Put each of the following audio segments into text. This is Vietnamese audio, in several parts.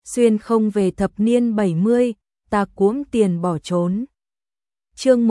xuyên không về thập niên 70, ta cuỗm tiền bỏ trốn. Chương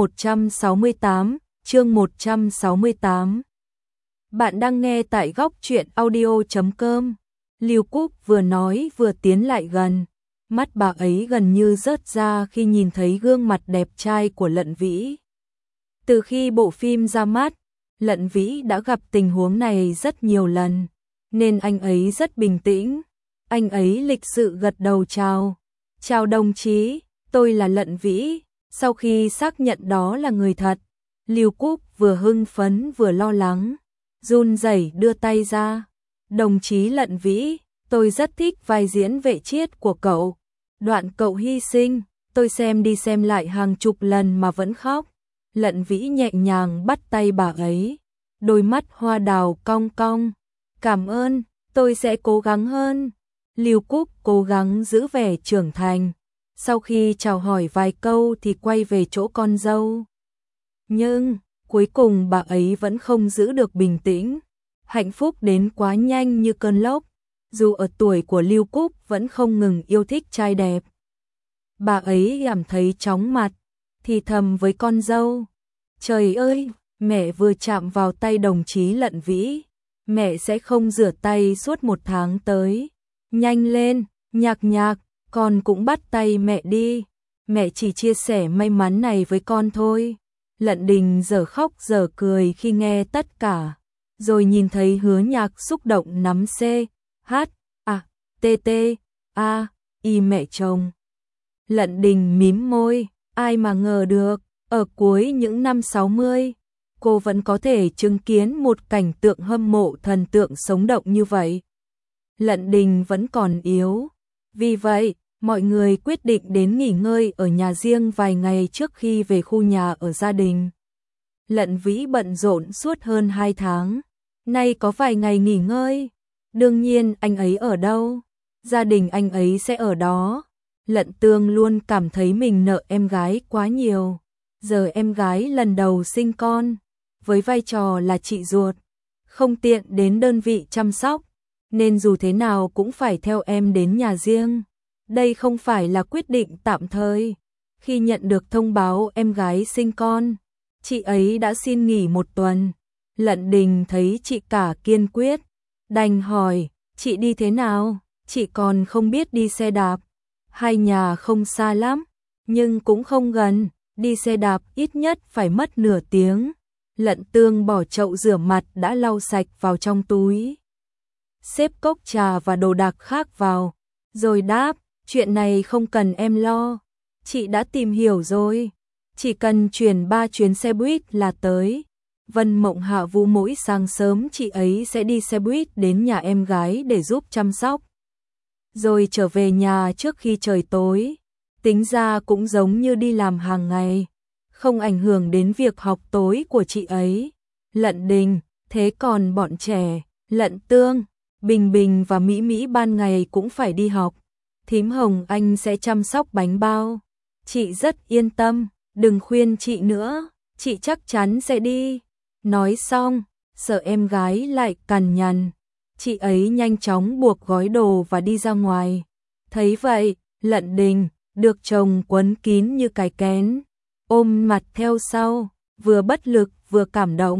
168. Bạn đang nghe tại góc truyện audio.com. Lưu Cúc vừa nói vừa tiến lại gần, mắt bà ấy gần như rớt ra khi nhìn thấy gương mặt đẹp trai của Lận Vĩ. Từ khi bộ phim ra mắt, Lận Vĩ đã gặp tình huống này rất nhiều lần, nên anh ấy rất bình tĩnh. Anh ấy lịch sự gật đầu chào. Chào đồng chí, tôi là Lận Vĩ. Sau khi xác nhận đó là người thật, Lưu Cúc vừa hưng phấn vừa lo lắng, run rẩy đưa tay ra. Đồng chí Lận Vĩ, tôi rất thích vai diễn vệ chiết của cậu. Đoạn cậu hy sinh, tôi xem đi xem lại hàng chục lần mà vẫn khóc. Lận Vĩ nhẹ nhàng bắt tay bà ấy, đôi mắt hoa đào cong cong. Cảm ơn, tôi sẽ cố gắng hơn. Lưu Cúc cố gắng giữ vẻ trưởng thành. Sau khi chào hỏi vài câu thì quay về chỗ con dâu. Nhưng, cuối cùng bà ấy vẫn không giữ được bình tĩnh. Hạnh phúc đến quá nhanh như cơn lốc. Dù ở tuổi của Lưu Cúc vẫn không ngừng yêu thích trai đẹp. Bà ấy cảm thấy chóng mặt, thì thầm với con dâu. Trời ơi, mẹ vừa chạm vào tay đồng chí Lận Vĩ, mẹ sẽ không rửa tay suốt 1 tháng tới. Nhanh lên, Nhạc Nhạc, con cũng bắt tay mẹ đi. Mẹ chỉ chia sẻ may mắn này với con thôi. Lận Đình giờ khóc giờ cười khi nghe tất cả, rồi nhìn thấy Hứa Nhạc xúc động nắm C, H, A, T, T, A, Y mẹ chồng. Lận Đình mím môi, ai mà ngờ được, ở cuối những năm 60, cô vẫn có thể chứng kiến một cảnh tượng hâm mộ thần tượng sống động như vậy. Lận Đình vẫn còn yếu, vì vậy, mọi người quyết định đến nghỉ ngơi ở nhà riêng vài ngày trước khi về khu nhà ở gia đình. Lận Vĩ bận rộn suốt hơn 2 tháng, nay có vài ngày nghỉ ngơi. Đương nhiên anh ấy ở đâu, gia đình anh ấy sẽ ở đó. Lận Tương luôn cảm thấy mình nợ em gái quá nhiều. Giờ em gái lần đầu sinh con, với vai trò là chị ruột, không tiện đến đơn vị chăm sóc, nên dù thế nào cũng phải theo em đến nhà riêng. Đây không phải là quyết định tạm thời. Khi nhận được thông báo em gái sinh con, chị ấy đã xin nghỉ 1 tuần. Lận Đình thấy chị cả kiên quyết, đành hỏi, chị đi thế nào? Chị còn không biết đi xe đạp. Hai nhà không xa lắm, nhưng cũng không gần, đi xe đạp ít nhất phải mất nửa tiếng. Lận Tương bỏ chậu rửa mặt đã lau sạch vào trong túi, xếp cốc trà và đồ đạc khác vào, rồi đáp, chuyện này không cần em lo, chị đã tìm hiểu rồi, chỉ cần chuyển 3 chuyến xe buýt là tới. Vân Mộng Hạ Vũ mỗi sáng sớm chị ấy sẽ đi xe buýt đến nhà em gái để giúp chăm sóc, rồi trở về nhà trước khi trời tối. Tính ra cũng giống như đi làm hàng ngày, không ảnh hưởng đến việc học tối của chị ấy. Lận Đình, thế còn bọn trẻ, Lận Tương, Bình Bình và Mỹ Mỹ ban ngày cũng phải đi học. Thím Hồng Anh sẽ chăm sóc bánh bao. Chị rất yên tâm, đừng khuyên chị nữa, chị chắc chắn sẽ đi. Nói xong, sợ em gái lại cằn nhằn, chị ấy nhanh chóng buộc gói đồ và đi ra ngoài. Thấy vậy, Lận Đình được chồng quấn kín như cái kén, ôm mặt theo sau, vừa bất lực vừa cảm động.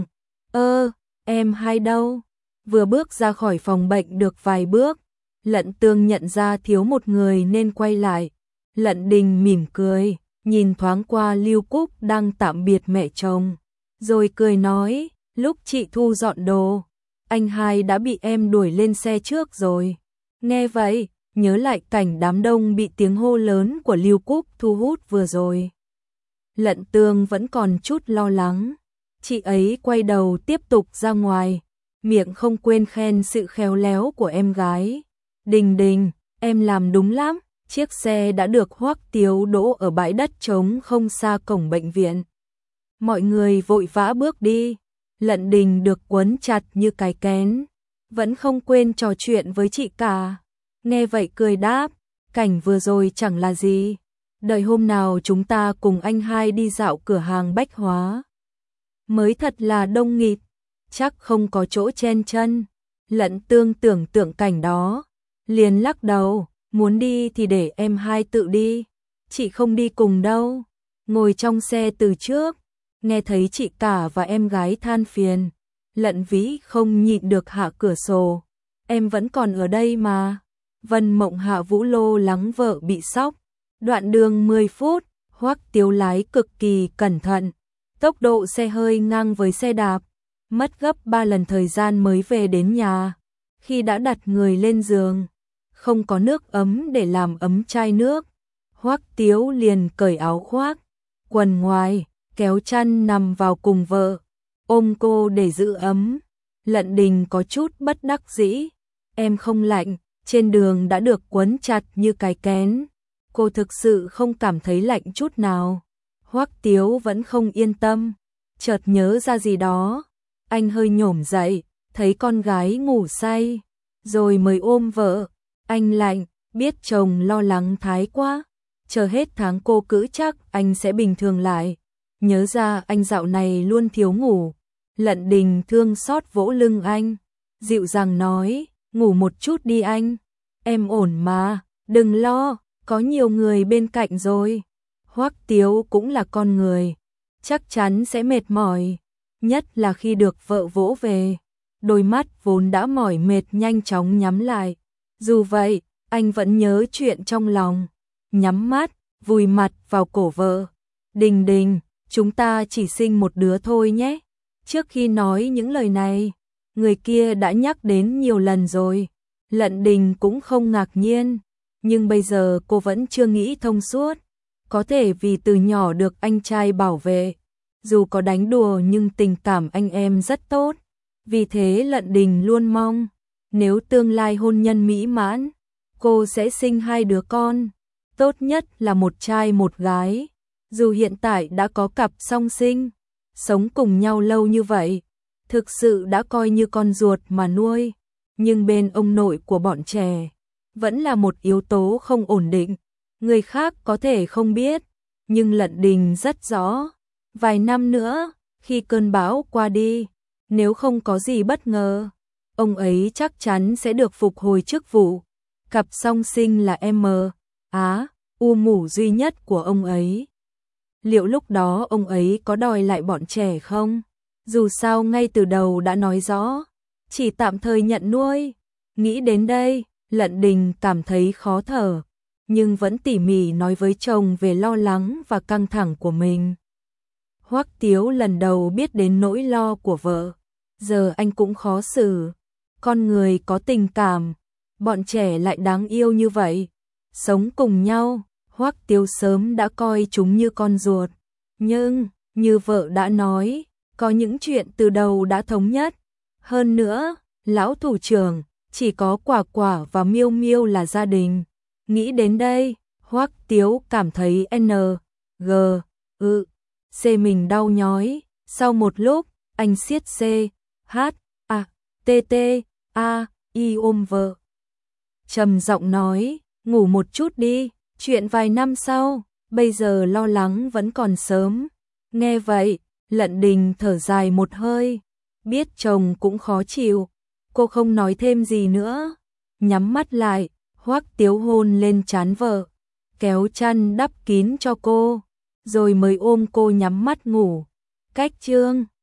Em hai đâu? Vừa bước ra khỏi phòng bệnh được vài bước, Lận Tương nhận ra thiếu một người nên quay lại. Lận Đình mỉm cười, nhìn thoáng qua Lưu Cúc đang tạm biệt mẹ chồng, rồi cười nói, lúc chị thu dọn đồ, anh hai đã bị em đuổi lên xe trước rồi. Nghe vậy, nhớ lại cảnh đám đông bị tiếng hô lớn của Lưu Cúc thu hút vừa rồi. Lận Tương vẫn còn chút lo lắng, chị ấy quay đầu tiếp tục ra ngoài, miệng không quên khen sự khéo léo của em gái. Đình Đình, em làm đúng lắm, chiếc xe đã được Hoắc Tiếu đỗ ở bãi đất trống không xa cổng bệnh viện. Mọi người vội vã bước đi, Lận Đình được quấn chặt như cái kén, vẫn không quên trò chuyện với chị cả. Nghe vậy cười đáp, cảnh vừa rồi chẳng là gì, đợi hôm nào chúng ta cùng anh hai đi dạo cửa hàng bách hóa. Mới thật là đông nghịt, chắc không có chỗ chen chân. Lận Tương tưởng tượng cảnh đó, liền lắc đầu, muốn đi thì để em hai tự đi, chị không đi cùng đâu. Ngồi trong xe từ trước, nghe thấy chị cả và em gái than phiền, Lận Vĩ không nhịn được hạ cửa sổ. Em vẫn còn ở đây mà. Vân Mộng Hạ Vũ lo lắng vợ bị sốc. Đoạn đường 10 phút, Hoắc Tiếu lái cực kỳ cẩn thận. Tốc độ xe hơi ngang với xe đạp, mất gấp 3 lần thời gian mới về đến nhà. Khi đã đặt người lên giường, không có nước ấm để làm ấm chai nước, Hoắc Tiếu liền cởi áo khoác, quần ngoài, kéo chăn nằm vào cùng vợ, ôm cô để giữ ấm. Lận Đình có chút bất đắc dĩ, em không lạnh, trên đường đã được quấn chặt như cái kén. Cô thực sự không cảm thấy lạnh chút nào. Hoắc Tiếu vẫn không yên tâm, chợt nhớ ra gì đó. Anh hơi nhổm dậy, thấy con gái ngủ say, rồi mới ôm vợ. Anh lạnh, biết chồng lo lắng thái quá, chờ hết tháng cô cữ chắc anh sẽ bình thường lại. Nhớ ra anh dạo này luôn thiếu ngủ. Lận Đình thương xót vỗ lưng anh, dịu dàng nói, ngủ một chút đi anh, em ổn mà, đừng lo, có nhiều người bên cạnh rồi. Hoắc Tiếu cũng là con người, chắc chắn sẽ mệt mỏi, nhất là khi được vợ vỗ về. Đôi mắt vốn đã mỏi mệt nhanh chóng nhắm lại. Dù vậy, anh vẫn nhớ chuyện trong lòng, nhắm mắt, vùi mặt vào cổ vợ. Đình Đình, chúng ta chỉ sinh một đứa thôi nhé. Trước khi nói những lời này, người kia đã nhắc đến nhiều lần rồi. Lận Đình cũng không ngạc nhiên, nhưng bây giờ cô vẫn chưa nghĩ thông suốt. Có thể vì từ nhỏ được anh trai bảo vệ, dù có đánh đùa nhưng tình cảm anh em rất tốt. Vì thế Lận Đình luôn mong, nếu tương lai hôn nhân mỹ mãn, cô sẽ sinh 2 đứa con, tốt nhất là một trai một gái. Dù hiện tại đã có cặp song sinh, sống cùng nhau lâu như vậy, thực sự đã coi như con ruột mà nuôi, nhưng bên ông nội của bọn trẻ vẫn là một yếu tố không ổn định. Người khác có thể không biết, nhưng Lận Đình rất rõ. Vài năm nữa, khi cơn bão qua đi, nếu không có gì bất ngờ, ông ấy chắc chắn sẽ được phục hồi chức vụ. Cặp song sinh là U mủ duy nhất của ông ấy. Liệu lúc đó ông ấy có đòi lại bọn trẻ không? Dù sao ngay từ đầu đã nói rõ, chỉ tạm thời nhận nuôi. Nghĩ đến đây, Lận Đình cảm thấy khó thở, nhưng vẫn tỉ mỉ nói với chồng về lo lắng và căng thẳng của mình. Hoắc Tiếu lần đầu biết đến nỗi lo của vợ, giờ anh cũng khó xử. Con người có tình cảm, bọn trẻ lại đáng yêu như vậy, sống cùng nhau, Hoắc Tiếu sớm đã coi chúng như con ruột. Nhưng, như vợ đã nói, có những chuyện từ đầu đã thống nhất. Hơn nữa, lão thủ trưởng, chỉ có Quả Quả và Miêu Miêu là gia đình. Nghĩ đến đây, Hoắc Tiếu cảm thấy C mình đau nhói. Sau một lúc, anh siết I ôm vợ. Trầm giọng nói, ngủ một chút đi, chuyện vài năm sau, bây giờ lo lắng vẫn còn sớm. Nghe vậy, Lận Đình thở dài một hơi, biết chồng cũng khó chịu, cô không nói thêm gì nữa, nhắm mắt lại. Hoắc Tiếu hôn lên trán vợ, kéo chăn đắp kín cho cô, rồi mới ôm cô nhắm mắt ngủ. Cách chương